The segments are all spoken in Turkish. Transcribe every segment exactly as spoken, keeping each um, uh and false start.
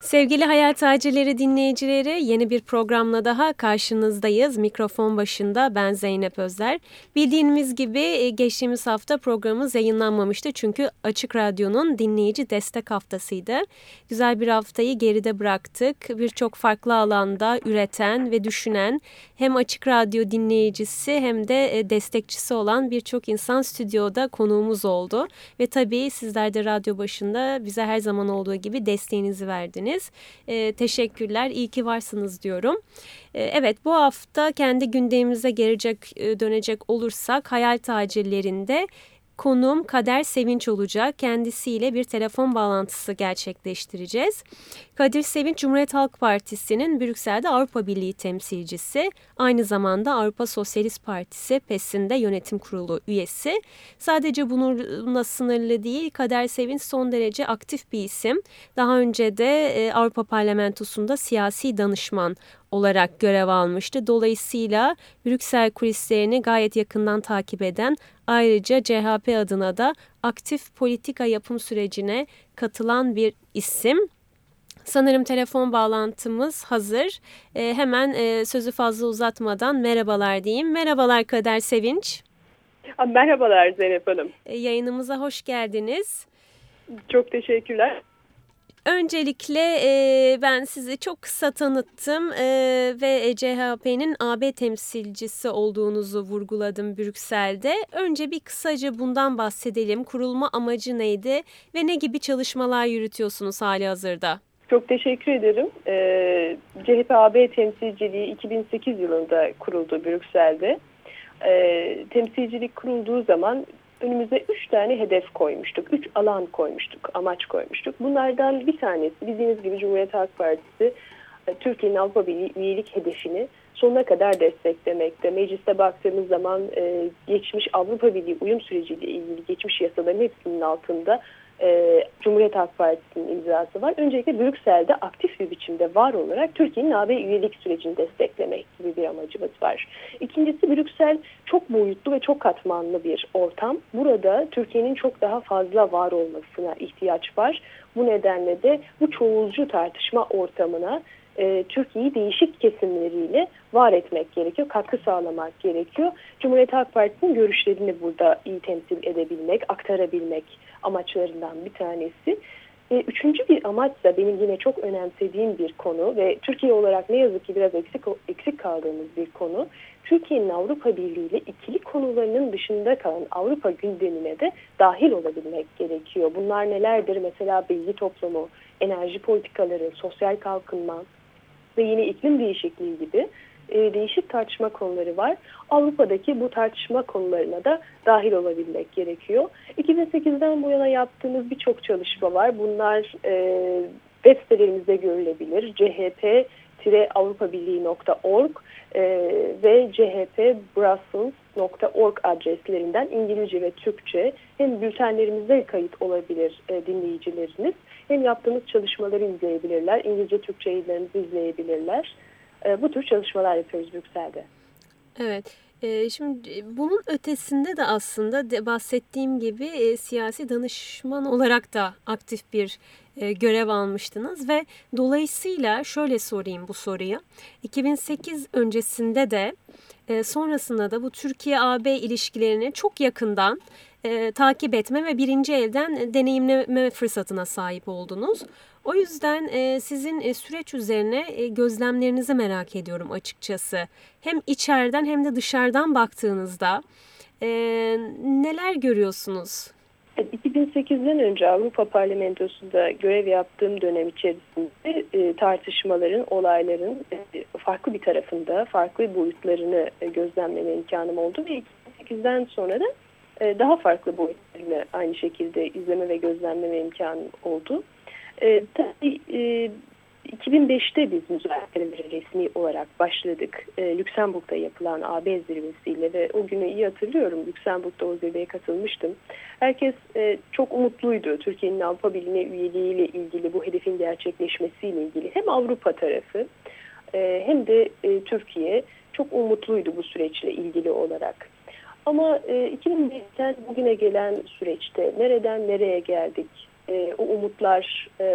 Sevgili Hayal Tacirleri dinleyicileri, yeni bir programla daha karşınızdayız. Mikrofon başında ben Zeynep Özler. Bildiğiniz gibi geçtiğimiz hafta programımız yayınlanmamıştı çünkü Açık Radyo'nun dinleyici destek haftasıydı. Güzel bir haftayı geride bıraktık. Birçok farklı alanda üreten ve düşünen hem Açık Radyo dinleyicisi hem de destekçisi olan birçok insan stüdyoda konuğumuz oldu. Ve tabii sizler de radyo başında bize her zaman olduğu gibi desteğinizi verdiniz. Ee, teşekkürler, iyi ki varsınız diyorum. Ee, evet, bu hafta kendi gündemimize gelecek, dönecek olursak Hayal Tacirlerinde konuğum Kader Sevinç olacak. Kendisiyle bir telefon bağlantısı gerçekleştireceğiz. Kadir Sevinç, Cumhuriyet Halk Partisi'nin Brüksel'de Avrupa Birliği temsilcisi. Aynı zamanda Avrupa Sosyalist Partisi PES'in de yönetim kurulu üyesi. Sadece bununla sınırlı değil, Kader Sevinç son derece aktif bir isim. Daha önce de Avrupa Parlamentosu'nda siyasi danışman olarak görev almıştı. Dolayısıyla Brüksel kulislerini gayet yakından takip eden, ayrıca C H P adına da aktif politika yapım sürecine katılan bir isim. Sanırım telefon bağlantımız hazır. E, hemen e, sözü fazla uzatmadan merhabalar diyeyim. Merhabalar Kader Sevinç. Merhabalar Zeynep Hanım. E, yayınımıza hoş geldiniz. Çok teşekkürler. Öncelikle e, ben sizi çok kısa tanıttım e, ve C H P'nin A B temsilcisi olduğunuzu vurguladım Brüksel'de. Önce bir kısaca bundan bahsedelim. Kurulma amacı neydi ve ne gibi çalışmalar yürütüyorsunuz hali hazırda? Çok teşekkür ederim. Ee, C H P A B temsilciliği iki bin sekiz yılında kuruldu Brüksel'de. Ee, temsilcilik kurulduğu zaman önümüze üç tane hedef koymuştuk. Üç alan koymuştuk, amaç koymuştuk. Bunlardan bir tanesi bildiğiniz gibi Cumhuriyet Halk Partisi Türkiye'nin Avrupa Birliği üyelik hedefini sonuna kadar desteklemekte. Mecliste baktığımız zaman e, geçmiş Avrupa Birliği uyum süreciyle ilgili geçmiş yasaların hepsinin altında e, Cumhuriyet Halk Partisi'nin imzası var. Öncelikle Brüksel'de aktif bir biçimde var olarak Türkiye'nin A B üyelik sürecini desteklemek gibi bir amacımız var. İkincisi, Brüksel çok boyutlu ve çok katmanlı bir ortam. Burada Türkiye'nin çok daha fazla var olmasına ihtiyaç var. Bu nedenle de bu çoğulcu tartışma ortamına e, Türkiye'yi değişik kesimleriyle var etmek gerekiyor, katkı sağlamak gerekiyor. Cumhuriyet Halk Partisi'nin görüşlerini burada iyi temsil edebilmek, aktarabilmek amaçlarından bir tanesi. E, üçüncü bir amaç da benim yine çok önemsediğim bir konu ve Türkiye olarak ne yazık ki biraz eksik, eksik kaldığımız bir konu. Türkiye'nin Avrupa Birliği ile ikili konularının dışında kalan Avrupa gündemine de dahil olabilmek gerekiyor. Bunlar nelerdir? Mesela bilgi toplumu, enerji politikaları, sosyal kalkınma ve yine iklim değişikliği gibi e, değişik tartışma konuları var. Avrupa'daki bu tartışma konularına da dahil olabilmek gerekiyor. iki bin sekizden bu yana yaptığımız birçok çalışma var. Bunlar e, web sitelerimizde görülebilir. c h p avrupa birliği nokta org e, ve c h p brussels nokta org adreslerinden İngilizce ve Türkçe hem bültenlerimizde kayıt olabilir e, dinleyicileriniz, hem yaptığımız çalışmaları izleyebilirler. İngilizce, Türkçe yayınlarımızı izleyebilirler. E, bu tür çalışmalar yapıyoruz Brüksel'de. Evet. E, şimdi bunun ötesinde de aslında de bahsettiğim gibi e, siyasi danışman olarak da aktif bir e, görev almıştınız ve dolayısıyla şöyle sorayım bu soruyu. iki bin sekiz öncesinde de e, sonrasında da bu Türkiye-A B ilişkilerini çok yakından e, takip etme ve birinci elden deneyimleme fırsatına sahip oldunuz. O yüzden e, sizin e, süreç üzerine e, gözlemlerinizi merak ediyorum açıkçası. Hem içeriden hem de dışarıdan baktığınızda e, neler görüyorsunuz? iki bin sekizden önce Avrupa Parlamentosu'nda görev yaptığım dönem içerisinde e, tartışmaların, olayların e, farklı bir tarafında, farklı boyutlarını e, gözlemleme imkanım oldu ve iki bin sekizden sonra da e, daha farklı boyutlarını aynı şekilde izleme ve gözlemleme imkanım oldu. E, tabii e, iki bin beşte biz müzakerelere resmi olarak başladık. E, Lüksemburg'da yapılan A B zirvesiyle ve o günü iyi hatırlıyorum. Lüksemburg'da o zirveye katılmıştım. Herkes e, çok umutluydu. Türkiye'nin Avrupa Birliği'ne üyeliğiyle ilgili, bu hedefin gerçekleşmesiyle ilgili hem Avrupa tarafı e, hem de e, Türkiye çok umutluydu bu süreçle ilgili olarak. Ama e, iki bin beşten bugüne gelen süreçte nereden nereye geldik? e, o umutlar e,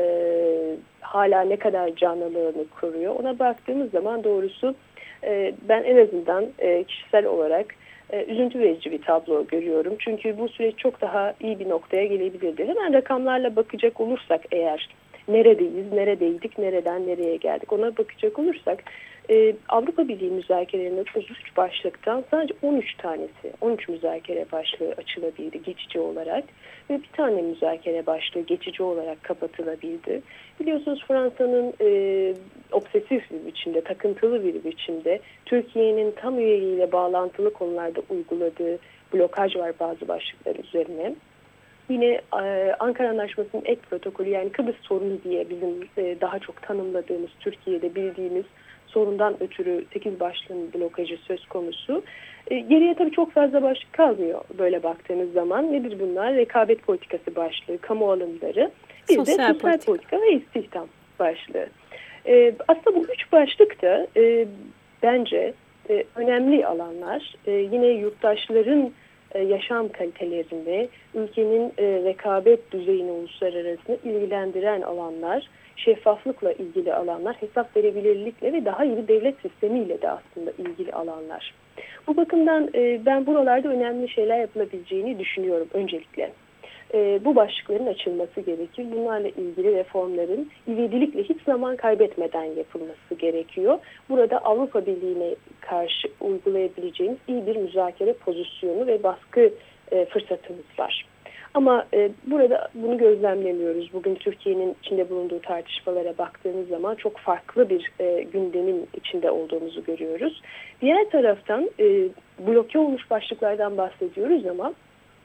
hala ne kadar canlılığını koruyor. Ona baktığımız zaman doğrusu e, ben en azından e, kişisel olarak e, üzüntü verici bir tablo görüyorum. Çünkü bu süreç çok daha iyi bir noktaya gelebilirdi. Hemen rakamlarla bakacak olursak eğer neredeyiz, neredeydik, nereden nereye geldik ona bakacak olursak e, Avrupa Birliği müzakerelerinin otuz üç başlıktan sadece on üç tanesi, on üç müzakere başlığı açılabildi geçici olarak ve bir tane müzakere başlığı geçici olarak kapatılabildi. Biliyorsunuz Fransa'nın e, obsesif bir biçimde, takıntılı bir biçimde Türkiye'nin tam üyeliğiyle bağlantılı konularda uyguladığı blokaj var bazı başlıklar üzerine. Yine e, Ankara Anlaşması'nın ek protokolü yani Kıbrıs sorunu diye bizim e, daha çok tanımladığımız Türkiye'de bildiğimiz sorundan ötürü sekiz başlığın blokajı söz konusu. E, geriye tabii çok fazla başlık kalmıyor böyle baktığınız zaman. Nedir bunlar? Rekabet politikası başlığı, kamu alımları, bir sosyal de sosyal politika. politika ve istihdam başlığı. E, aslında bu üç başlık da e, bence e, önemli alanlar. E, yine yurttaşların e, yaşam kalitelerini, ülkenin e, rekabet düzeyini uluslararası ilgilendiren alanlar, şeffaflıkla ilgili alanlar, hesap verebilirlikle ve daha iyi bir devlet sistemiyle de aslında ilgili alanlar. Bu bakımdan e, ben buralarda önemli şeyler yapılabileceğini düşünüyorum öncelikle. E, bu başlıkların açılması gerekir. Bunlarla ilgili reformların ivedilikle hiç zaman kaybetmeden yapılması gerekiyor. Burada Avrupa Birliği'ne karşı uygulayabileceğimiz iyi bir müzakere pozisyonu ve baskı e, fırsatımız var. Ama e, burada bunu gözlemlemiyoruz. Bugün Türkiye'nin içinde bulunduğu tartışmalara baktığımız zaman çok farklı bir e, gündemin içinde olduğumuzu görüyoruz. Diğer taraftan e, bloke olmuş başlıklardan bahsediyoruz ama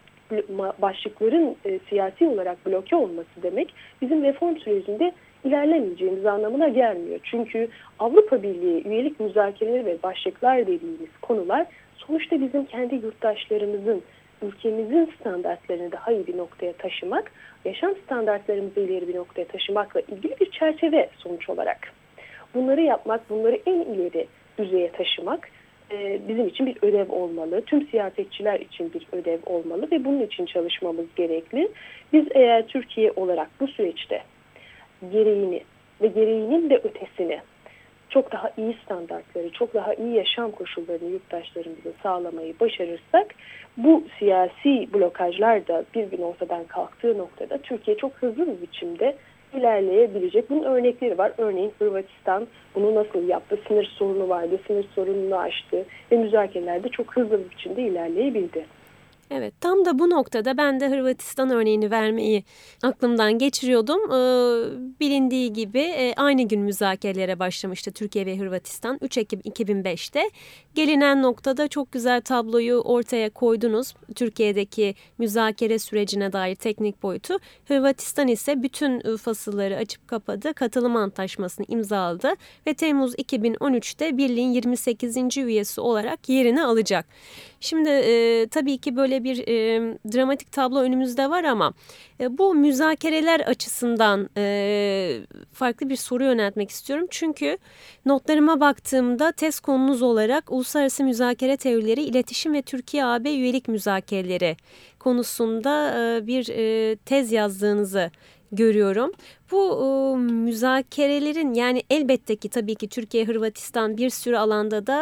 başlıkların e, siyasi olarak bloke olması demek bizim reform sürecinde ilerlemeyeceğimiz anlamına gelmiyor. Çünkü Avrupa Birliği üyelik müzakereleri ve başlıklar dediğimiz konular sonuçta bizim kendi yurttaşlarımızın, ülkemizin standartlarını daha iyi bir noktaya taşımak, yaşam standartlarımızı ileri bir noktaya taşımakla ilgili bir çerçeve sonuç olarak. Bunları yapmak, bunları en ileri düzeye taşımak e, bizim için bir ödev olmalı. Tüm siyasetçiler için bir ödev olmalı ve bunun için çalışmamız gerekli. Biz eğer Türkiye olarak bu süreçte gereğini ve gereğinin de ötesini çok daha iyi standartları, çok daha iyi yaşam koşullarını yurttaşlarımıza sağlamayı başarırsak bu siyasi blokajlar da bir gün ortadan kalktığı noktada Türkiye çok hızlı bir biçimde ilerleyebilecek. Bunun örnekleri var. Örneğin Hırvatistan bunu nasıl yaptı? Sınır sorunu vardı. Sınır sorununu aştı ve müzakerelerde çok hızlı bir biçimde ilerleyebildi. Evet, tam da bu noktada ben de Hırvatistan örneğini vermeyi aklımdan geçiriyordum. Ee, bilindiği gibi e, aynı gün müzakerelere başlamıştı Türkiye ve Hırvatistan üç Ekim iki bin beşte. Gelinen noktada çok güzel tabloyu ortaya koydunuz. Türkiye'deki müzakere sürecine dair teknik boyutu. Hırvatistan ise bütün fasılları açıp kapadı, katılım antlaşmasını imzaladı ve Temmuz iki bin on üçte Birliğin yirmi sekizinci üyesi olarak yerini alacak. Şimdi e, tabii ki böyle bir e, dramatik tablo önümüzde var ama e, bu müzakereler açısından e, farklı bir soru yöneltmek istiyorum. Çünkü notlarıma baktığımda tez konunuz olarak uluslararası müzakere teorileri, iletişim ve Türkiye-A B üyelik müzakereleri konusunda e, bir e, tez yazdığınızı görüyorum. Bu e, müzakerelerin yani elbette ki tabii ki Türkiye, Hırvatistan bir sürü alanda da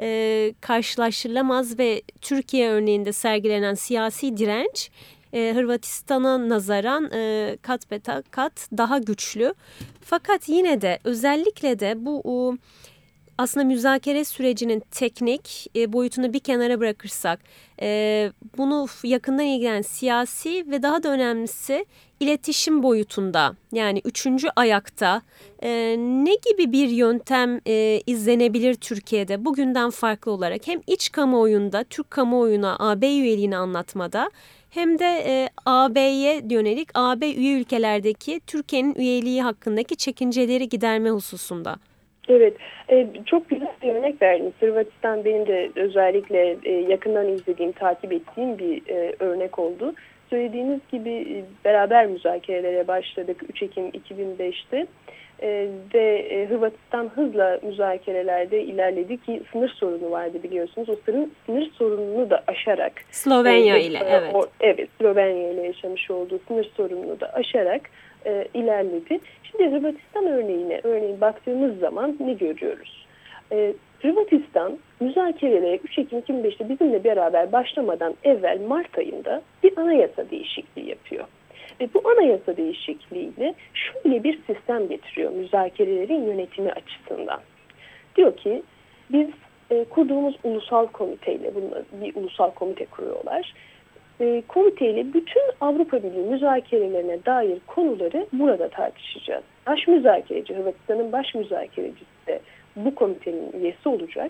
e, karşılaştırılamaz ve Türkiye örneğinde sergilenen siyasi direnç e, Hırvatistan'a nazaran e, kat be kat daha güçlü. Fakat yine de özellikle de bu e, aslında müzakere sürecinin teknik e, boyutunu bir kenara bırakırsak e, bunu yakından ilgilenen siyasi ve daha da önemlisi iletişim boyutunda yani üçüncü ayakta e, ne gibi bir yöntem e, izlenebilir Türkiye'de bugünden farklı olarak hem iç kamuoyunda Türk kamuoyuna A B üyeliğini anlatmada hem de e, A B'ye yönelik A B üye ülkelerdeki Türkiye'nin üyeliği hakkındaki çekinceleri giderme hususunda. Evet, çok güzel bir örnek verdiniz. Hırvatistan benim de özellikle yakından izlediğim, takip ettiğim bir örnek oldu. Söylediğiniz gibi beraber müzakerelere başladık üç Ekim iki bin beşte. e, ve e, Hırvatistan hızla müzakerelerde ilerledi ki sınır sorunu vardı biliyorsunuz. O sınır, sınır sorununu da aşarak Slovenya e, ile e, evet. O, evet Slovenya ile yaşamış olduğu sınır sorununu da aşarak e, ilerledi. Şimdi Hırvatistan örneğine örneğin baktığımız zaman ne görüyoruz? E, Hırvatistan müzakerelere üç Ekim iki bin beşte bizimle beraber başlamadan evvel Mart ayında bir anayasa değişikliği yapıyor. Ve bu anayasa değişikliğiyle şöyle bir sistem getiriyor müzakerelerin yönetimi açısından. Diyor ki biz e, kurduğumuz ulusal komiteyle, bunlar bir ulusal komite kuruyorlar. E, komiteyle bütün Avrupa Birliği müzakerelerine dair konuları burada tartışacağız. Baş müzakereci, Hırvatistan'ın baş müzakerecisi de bu komitenin üyesi olacak.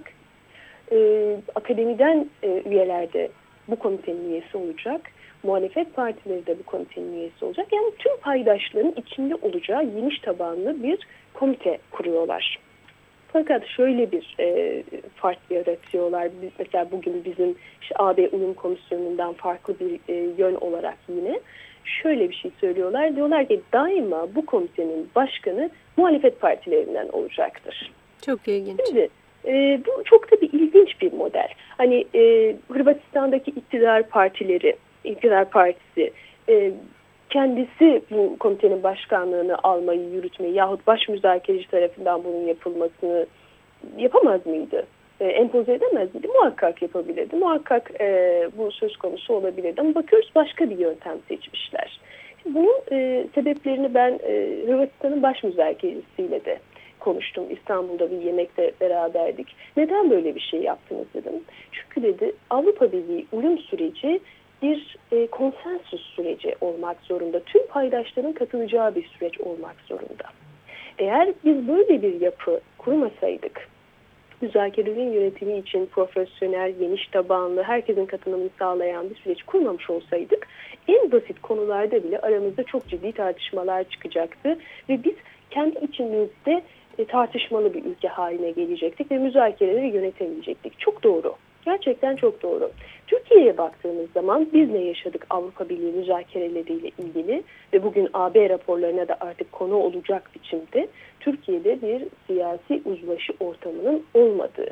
E, akademiden e, üyeler de bu komitenin üyesi olacak. Muhalefet partileri de bu komitenin üyesi olacak. Yani tüm paydaşların içinde olacağı geniş tabanlı bir komite kuruyorlar. Fakat şöyle bir e, fark yaratıyorlar. Biz, mesela bugün bizim işte A B Uyum Komisyonu'ndan farklı bir e, yön olarak yine şöyle bir şey söylüyorlar. Diyorlar ki daima bu komitenin başkanı muhalefet partilerinden olacaktır. Çok ilginç. Şimdi e, bu çok da bir ilginç bir model. Hani e, Hırvatistan'daki iktidar partileri, iktidar partisi e, kendisi bu komitenin başkanlığını almayı, yürütmeyi yahut baş müzakereci tarafından bunun yapılmasını yapamaz mıydı? E, empoze edemez miydi? Muhakkak yapabilirdi. Muhakkak e, bu söz konusu olabilirdi. Ama bakıyoruz başka bir yöntem seçmişler. Şimdi bunun e, sebeplerini ben e, Hırvatistan'ın baş müzakerecisiyle de konuştum. İstanbul'da bir yemekte beraberdik. Neden böyle bir şey yaptınız dedim. Çünkü dedi Avrupa Birliği uyum süreci bir e, konsensüs süreci olmak zorunda. Tüm paydaşların katılacağı bir süreç olmak zorunda. Eğer biz böyle bir yapı kurmasaydık, müzakerelerin yönetimi için profesyonel, geniş tabanlı, herkesin katılımını sağlayan bir süreç kurmamış olsaydık, en basit konularda bile aramızda çok ciddi tartışmalar çıkacaktı ve biz kendi içimizde e, tartışmalı bir ülke haline gelecektik ve müzakereleri yönetemeyecektik. Çok doğru. Gerçekten çok doğru. Türkiye'ye baktığımız zaman biz ne yaşadık Avrupa Birliği müzakereleriyle ilgili ve bugün A B raporlarına da artık konu olacak biçimde Türkiye'de bir siyasi uzlaşı ortamının olmadığı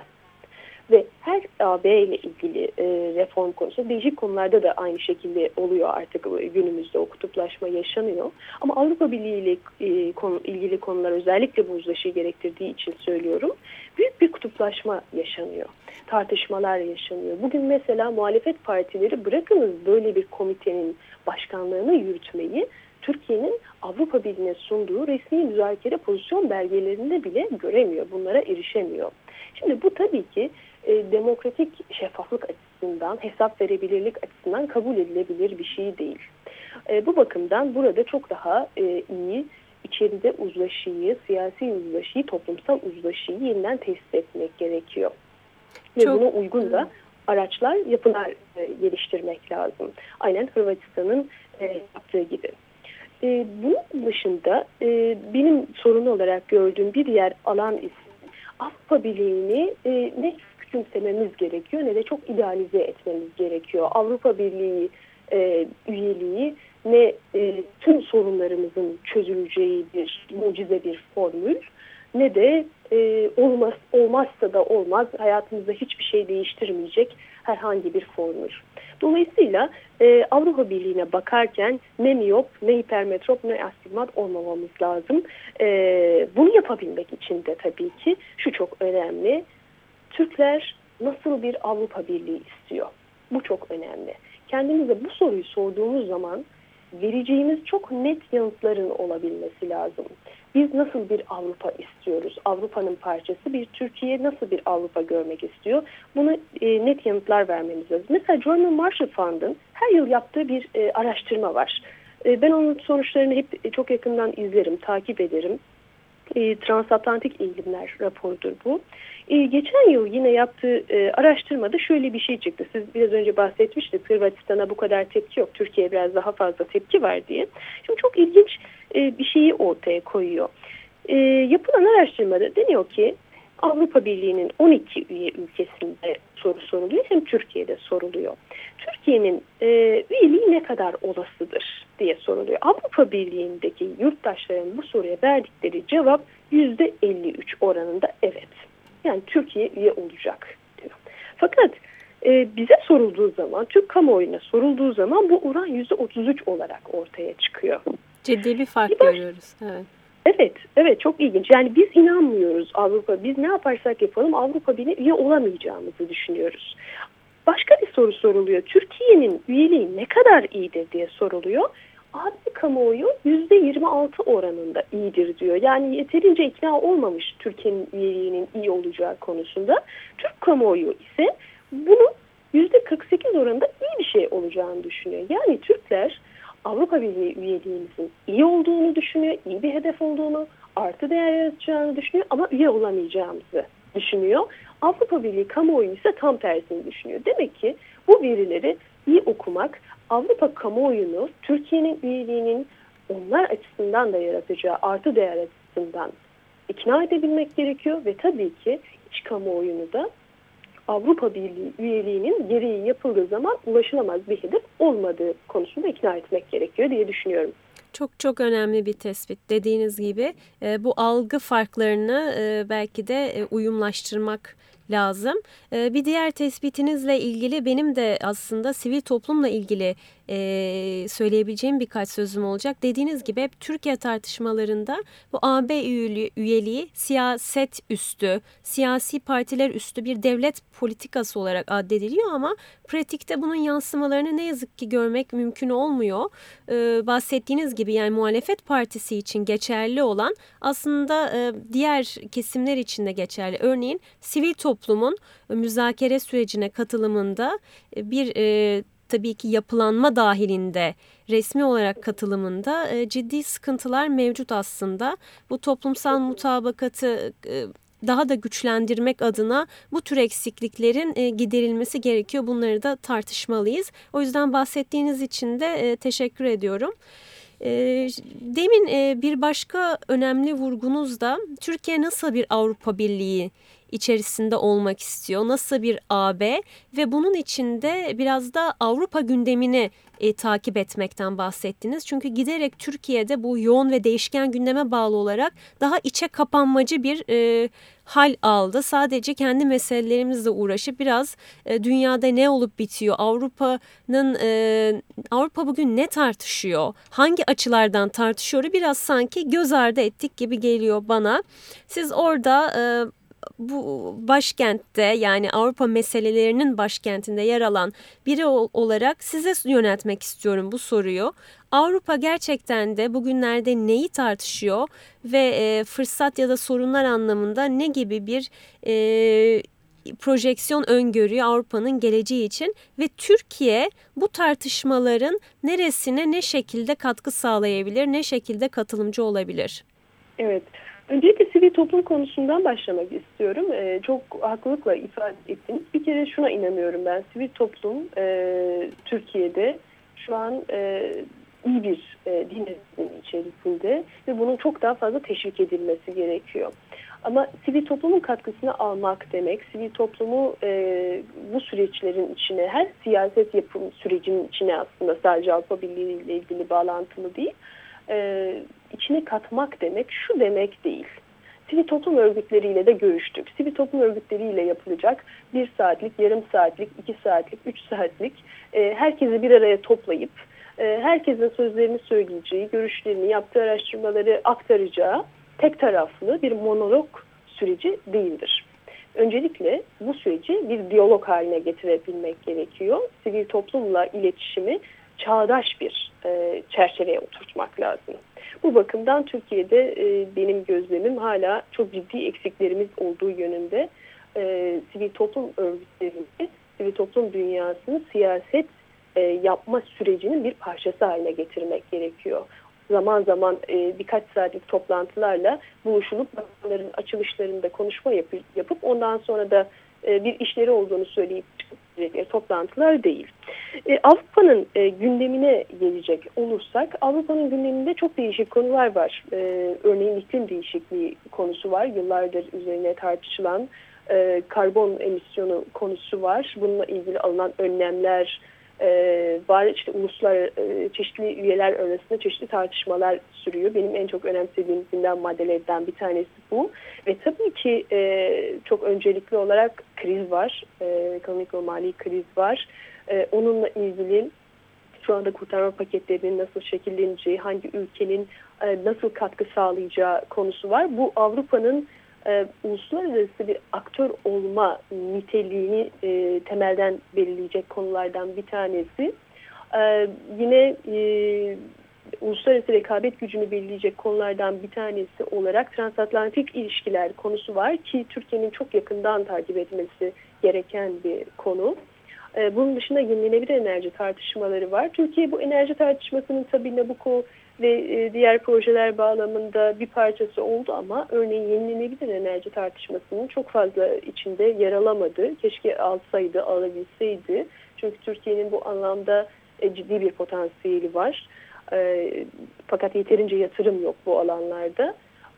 ve her A B ile ilgili e, reform konusu değişik konularda da aynı şekilde oluyor artık günümüzde o kutuplaşma yaşanıyor. Ama Avrupa Birliği ile e, konu, ilgili konular özellikle bu uzlaşıyı gerektirdiği için söylüyorum. Büyük bir kutuplaşma yaşanıyor. Tartışmalar yaşanıyor. Bugün mesela muhalefet partileri bırakınız böyle bir komitenin başkanlığını yürütmeyi Türkiye'nin Avrupa Birliği'ne sunduğu resmi müzakere pozisyon belgelerinde bile göremiyor. Bunlara erişemiyor. Şimdi bu tabii ki e, demokratik şeffaflık açısından, hesap verebilirlik açısından kabul edilebilir bir şey değil. E, bu bakımdan burada çok daha e, iyi içeride uzlaşıyı, siyasi uzlaşıyı, toplumsal uzlaşıyı yeniden tesis etmek gerekiyor. Ve çok... buna uygun da araçlar, yapılar e, geliştirmek lazım. Aynen Hırvatistan'ın e, yaptığı gibi. E, bunun dışında e, benim sorun olarak gördüğüm bir diğer alan ise Avrupa Birliği'ni e, ne küçümsememiz gerekiyor ne de çok idealize etmemiz gerekiyor. Avrupa Birliği e, üyeliği ne e, tüm sorunlarımızın çözüleceği bir mucize bir formül ne de e, olmaz, olmazsa da olmaz hayatımızda hiçbir şey değiştirmeyecek herhangi bir formül. Dolayısıyla e, Avrupa Birliği'ne bakarken ne miyop, ne hipermetrop, ne astigmat olmamamız lazım. E, bunu yapabilmek için de tabii ki şu çok önemli. Türkler nasıl bir Avrupa Birliği istiyor? Bu çok önemli. Kendimize bu soruyu sorduğumuz zaman vereceğimiz çok net yanıtların olabilmesi lazım. Biz nasıl bir Avrupa istiyoruz? Avrupa'nın parçası bir Türkiye nasıl bir Avrupa görmek istiyor? Bunu e, net yanıtlar vermemiz lazım. Mesela German Marshall Fund'ın her yıl yaptığı bir e, araştırma var. E, ben onun sonuçlarını hep e, çok yakından izlerim, takip ederim. E, Transatlantik eğilimler raporudur bu. E, geçen yıl yine yaptığı e, araştırmada şöyle bir şey çıktı. Siz biraz önce bahsetmiştiniz. Hırvatistan'a bu kadar tepki yok. Türkiye'ye biraz daha fazla tepki var diye. Şimdi çok ilginç e, bir şeyi ortaya koyuyor. E, yapılan araştırmada deniyor ki Avrupa Birliği'nin on iki üye ülkesinde soru soruluyor, hem Türkiye'de soruluyor. Türkiye'nin e, üyeliği ne kadar olasıdır diye soruluyor. Avrupa Birliği'ndeki yurttaşların bu soruya verdikleri cevap yüzde elli üç oranında evet. Yani Türkiye üye olacak diyor. Fakat e, bize sorulduğu zaman, Türk kamuoyuna sorulduğu zaman bu oran yüzde otuz üç olarak ortaya çıkıyor. Ciddi bir fark bir baş... görüyoruz. Evet. Evet, evet çok ilginç. Yani biz inanmıyoruz Avrupa, biz ne yaparsak yapalım Avrupa Birliği'ne üye olamayacağımızı düşünüyoruz. Başka bir soru soruluyor. Türkiye'nin üyeliği ne kadar iyidir diye soruluyor. Adli kamuoyu yüzde yirmi altı oranında iyidir diyor. Yani yeterince ikna olmamış Türkiye'nin üyeliğinin iyi olacağı konusunda. Türk kamuoyu ise bunun yüzde kırk sekiz oranında iyi bir şey olacağını düşünüyor. Yani Türkler Avrupa Birliği üyeliğimizin iyi olduğunu düşünüyor, iyi bir hedef olduğunu, artı değer yaratacağını düşünüyor ama üye olamayacağımızı düşünüyor. Avrupa Birliği kamuoyu ise tam tersini düşünüyor. Demek ki bu verileri iyi okumak, Avrupa kamuoyunu Türkiye'nin üyeliğinin onlar açısından da yaratacağı artı değer açısından ikna edebilmek gerekiyor ve tabii ki iç kamuoyunu da Avrupa Birliği üyeliğinin gereği yapıldığı zaman ulaşılamaz bir hedef olmadığı konusunda ikna etmek gerekiyor diye düşünüyorum. Çok çok önemli bir tespit. Dediğiniz gibi e, bu algı farklarını e, belki de e, uyumlaştırmak lazım. E, bir diğer tespitinizle ilgili benim de aslında sivil toplumla ilgili e, söyleyebileceğim birkaç sözüm olacak. Dediğiniz gibi hep Türkiye tartışmalarında bu A B üyeliği, üyeliği siyaset üstü, siyasi partiler üstü bir devlet politikası olarak addediliyor ama pratikte bunun yansımalarını ne yazık ki görmek mümkün olmuyor. E, bahsettiğiniz gibi yani muhalefet partisi için geçerli olan aslında e, diğer kesimler için de geçerli. Örneğin sivil toplumun müzakere sürecine katılımında e, bir e, tabii ki yapılanma dahilinde resmi olarak katılımında e, ciddi sıkıntılar mevcut aslında. Bu toplumsal mutabakatı e, daha da güçlendirmek adına bu tür eksikliklerin e, giderilmesi gerekiyor. Bunları da tartışmalıyız. O yüzden bahsettiğiniz için de e, teşekkür ediyorum. E, demin e, bir başka önemli vurgunuz da Türkiye nasıl bir Avrupa Birliği içerisinde olmak istiyor, nasıl bir A B ve bunun içinde biraz da Avrupa gündemini e, takip etmekten bahsettiniz. Çünkü giderek Türkiye'de bu yoğun ve değişken gündeme bağlı olarak daha içe kapanmacı bir e, hal aldı. Sadece kendi meselelerimizle uğraşıp biraz e, dünyada ne olup bitiyor, Avrupa'nın e, Avrupa bugün ne tartışıyor, hangi açılardan tartışıyor biraz sanki göz ardı ettik gibi geliyor bana. Siz orada e, bu başkentte yani Avrupa meselelerinin başkentinde yer alan biri olarak size yöneltmek istiyorum bu soruyu. Avrupa gerçekten de bugünlerde neyi tartışıyor ve e, fırsat ya da sorunlar anlamında ne gibi bir e, projeksiyon öngörüyor Avrupa'nın geleceği için ve Türkiye bu tartışmaların neresine ne şekilde katkı sağlayabilir, ne şekilde katılımcı olabilir? Evet. Öncelikle sivil toplum konusundan başlamak istiyorum. Ee, çok haklılıkla ifade ettiniz. Bir kere şuna inanıyorum ben. Sivil toplum e, Türkiye'de şu an e, iyi bir e, dinamizmin içerisinde ve bunun çok daha fazla teşvik edilmesi gerekiyor. Ama sivil toplumun katkısını almak demek, sivil toplumu e, bu süreçlerin içine, her siyaset yapım sürecinin içine aslında sadece Avrupa Birliği ile ilgili bağlantılı değil, e, içine katmak demek şu demek değil. Sivil toplum örgütleriyle de görüştük. Sivil toplum örgütleriyle yapılacak bir saatlik, yarım saatlik, iki saatlik, üç saatlik e, herkesi bir araya toplayıp e, herkesin sözlerini söyleyeceği, görüşlerini, yaptığı araştırmaları aktaracağı tek taraflı bir monolog süreci değildir. Öncelikle bu süreci bir diyalog haline getirebilmek gerekiyor. Sivil toplumla iletişimi çağdaş bir e, çerçeveye oturtmak lazım. Bu bakımdan Türkiye'de e, benim gözlemim hala çok ciddi eksiklerimiz olduğu yönünde. E, sivil toplum örgütlerini, sivil toplum dünyasını siyaset e, yapma sürecinin bir parçası haline getirmek gerekiyor. Zaman zaman e, birkaç saatlik toplantılarla buluşulup bakanların açılışlarında konuşma yapıp, yapıp ondan sonra da e, bir işleri olduğunu söyleyip çıkıp toplantılar değil. E, Avrupa'nın e, gündemine gelecek olursak, Avrupa'nın gündeminde çok değişik konular var. E, örneğin iklim değişikliği konusu var. Yıllardır üzerine tartışılan e, karbon emisyonu konusu var. Bununla ilgili alınan önlemler e, var. İşte uluslar, e, çeşitli üyeler arasında çeşitli tartışmalar sürüyor. Benim en çok önemsediğim gündem maddelerden bir tanesi bu. Ve tabii ki e, çok öncelikli olarak kriz var. E, ekonomik ve mali kriz var. E, onunla ilgili şu anda kurtarma paketlerinin nasıl şekilleneceği, hangi ülkenin e, nasıl katkı sağlayacağı konusu var. Bu Avrupa'nın e, uluslararası bir aktör olma niteliğini e, temelden belirleyecek konulardan bir tanesi. E, yine e, uluslararası rekabet gücünü belirleyecek konulardan bir tanesi olarak transatlantik ilişkiler konusu var ki Türkiye'nin çok yakından takip etmesi gereken bir konu. Bunun dışında yenilenebilir enerji tartışmaları var. Türkiye bu enerji tartışmasının tabii Nabucco ve diğer projeler bağlamında bir parçası oldu ama örneğin yenilenebilir enerji tartışmasının çok fazla içinde yer alamadı. Keşke alsaydı, alabilseydi. Çünkü Türkiye'nin bu anlamda ciddi bir potansiyeli var. Fakat yeterince yatırım yok bu alanlarda.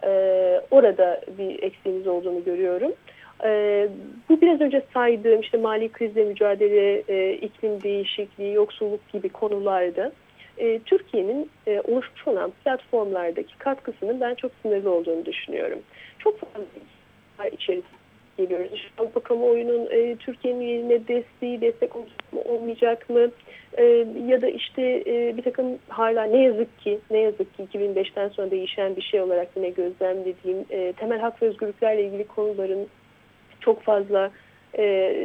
Orada bir eksiğimiz olduğunu görüyorum. Ee, bu biraz önce saydığım işte mali krizle mücadele, e, iklim değişikliği, yoksulluk gibi konularda e, Türkiye'nin e, oluşmuş olan platformlardaki katkısının ben çok sınırlı olduğunu düşünüyorum. Çok fazla içerisinde geliyoruz. İşte Avrupa kamuoyunun e, Türkiye'nin yerine desteği, destek olacak mı, olmayacak mı? E, ya da işte e, bir takım hala ne yazık ki ne yazık ki iki bin beşten sonra değişen bir şey olarak yine gözlemlediğim e, temel hak ve özgürlüklerle ilgili konuların çok fazla e,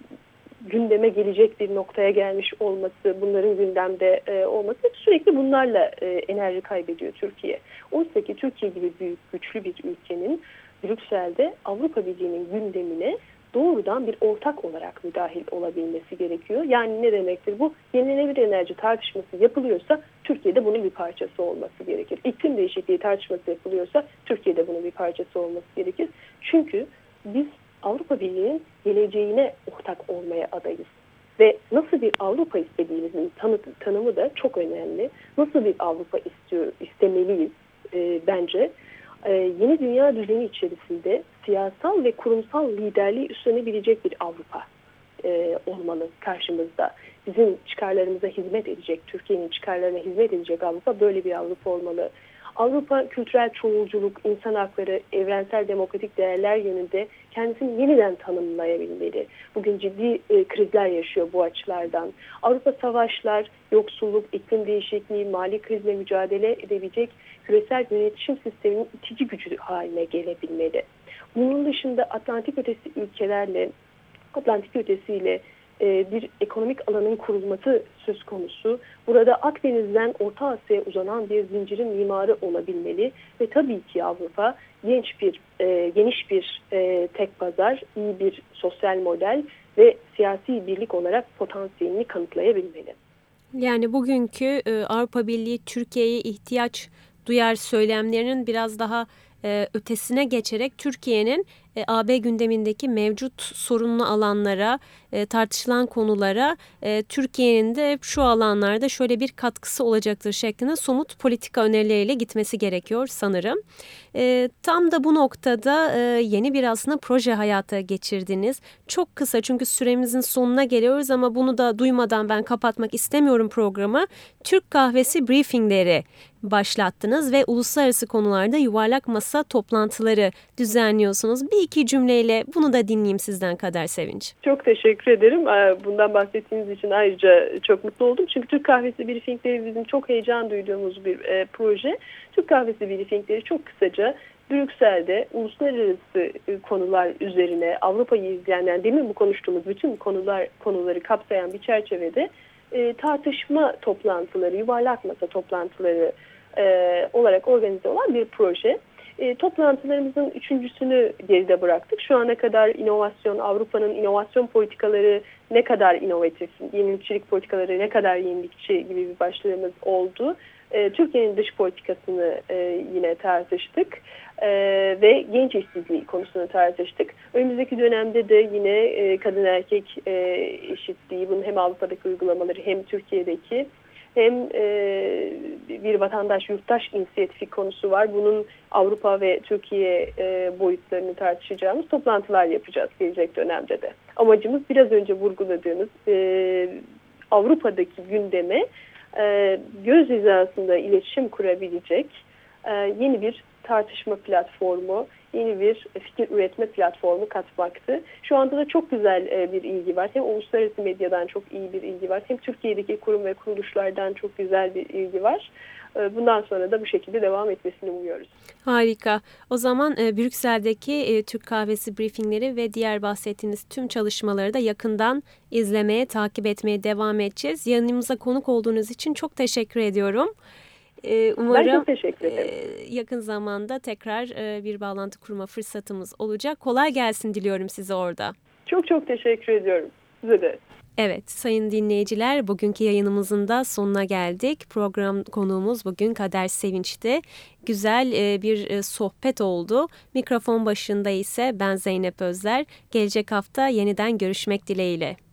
gündeme gelecek bir noktaya gelmiş olması, bunların gündemde e, olması sürekli bunlarla e, enerji kaybediyor Türkiye. Oysa ki Türkiye gibi büyük, güçlü bir ülkenin Brüksel'de Avrupa Birliği'nin gündemine doğrudan bir ortak olarak müdahil olabilmesi gerekiyor. Yani ne demektir bu? Yenilenebilir enerji tartışması yapılıyorsa Türkiye'de bunun bir parçası olması gerekir. İklim değişikliği tartışması yapılıyorsa Türkiye'de bunun bir parçası olması gerekir. Çünkü biz Avrupa Birliği'nin geleceğine ortak olmaya adayız. Ve nasıl bir Avrupa istediğimizin tanı, tanımı da çok önemli. Nasıl bir Avrupa istiyor, istemeliyiz e, bence. E, yeni dünya düzeni içerisinde siyasal ve kurumsal liderliği üstlenebilecek bir Avrupa e, olmalı karşımızda. Bizim çıkarlarımıza hizmet edecek, Türkiye'nin çıkarlarına hizmet edecek Avrupa böyle bir Avrupa olmalı. Avrupa kültürel çoğulculuk, insan hakları, evrensel demokratik değerler yönünde kendisini yeniden tanımlayabilmeli. Bugün ciddi e, krizler yaşıyor bu açılardan. Avrupa savaşlar, yoksulluk, iklim değişikliği, mali krizle mücadele edebilecek küresel yönetişim sisteminin itici gücü haline gelebilmeli. Bunun dışında Atlantik ötesi ülkelerle, Atlantik ötesiyle bir ekonomik alanın kurulması söz konusu. Burada Akdeniz'den Orta Asya'ya uzanan bir zincirin mimarı olabilmeli ve tabii ki Avrupa genç bir, e, geniş bir e, tek pazar, iyi bir sosyal model ve siyasi birlik olarak potansiyelini kanıtlayabilmeli. Yani bugünkü e, Avrupa Birliği Türkiye'ye ihtiyaç duyar söylemlerinin biraz daha e, ötesine geçerek Türkiye'nin e, A B gündemindeki mevcut sorunlu alanlara, e, tartışılan konulara e, Türkiye'nin de şu alanlarda şöyle bir katkısı olacaktır şeklinde somut politika önerileriyle gitmesi gerekiyor sanırım. E, tam da bu noktada e, yeni bir aslında proje hayata geçirdiniz. Çok kısa çünkü süremizin sonuna geliyoruz ama bunu da duymadan ben kapatmak istemiyorum programı. Türk Kahvesi briefingleri başlattınız ve uluslararası konularda yuvarlak masa toplantıları düzenliyorsunuz. Bir iki cümleyle bunu da dinleyeyim sizden Kader Sevinç. Çok teşekkür ederim. Bundan bahsettiğiniz için ayrıca çok mutlu oldum. Çünkü Türk Kahvesi briefingleri bizim çok heyecan duyduğumuz bir e, proje. Türk Kahvesi briefingleri çok kısaca Brüksel'de uluslararası konular üzerine Avrupa'yı izleyen, yani demin bu konuştuğumuz bütün konular konuları kapsayan bir çerçevede e, tartışma toplantıları, yuvarlak masa toplantıları e, olarak organize olan bir proje. E, toplantılarımızın üçüncüsünü geride bıraktık. Şu ana kadar inovasyon, Avrupa'nın inovasyon politikaları ne kadar inovatif, yenilikçilik politikaları ne kadar yenilikçi gibi bir başlığımız oldu. E, Türkiye'nin dış politikasını e, yine tartıştık. e, ve genç işsizliği konusunu tartıştık. Önümüzdeki dönemde de yine e, kadın erkek e, eşitliği, bunun hem Avrupa'daki uygulamaları hem Türkiye'deki hem e, bir vatandaş yurttaş inisiyatifi konusu var. Bunun Avrupa ve Türkiye e, boyutlarını tartışacağımız toplantılar yapacağız gelecek dönemde de. Amacımız biraz önce vurguladığınız e, Avrupa'daki gündeme e, göz hizasında iletişim kurabilecek e, yeni bir tartışma platformu, yeni bir fikir üretme platformu katmaktı. Şu anda da çok güzel e, bir ilgi var. Hem uluslararası medyadan çok iyi bir ilgi var, hem Türkiye'deki kurum ve kuruluşlardan çok güzel bir ilgi var. E, bundan sonra da bu şekilde devam etmesini umuyoruz. Harika. O zaman e, Brüksel'deki e, Türk Kahvesi briefingleri ve diğer bahsettiğiniz tüm çalışmaları da yakından izlemeye, takip etmeye devam edeceğiz. Yanımıza konuk olduğunuz için çok teşekkür ediyorum. Umarım ben çok teşekkür ederim. yakın zamanda tekrar bir bağlantı kurma fırsatımız olacak. Kolay gelsin diliyorum size orada. Çok çok teşekkür ediyorum. Size de. Evet, sayın dinleyiciler, bugünkü yayınımızın da sonuna geldik. Program konuğumuz bugün Kader Sevinç'ti. Güzel bir sohbet oldu. Mikrofon başında ise ben Zeynep Özler. Gelecek hafta yeniden görüşmek dileğiyle.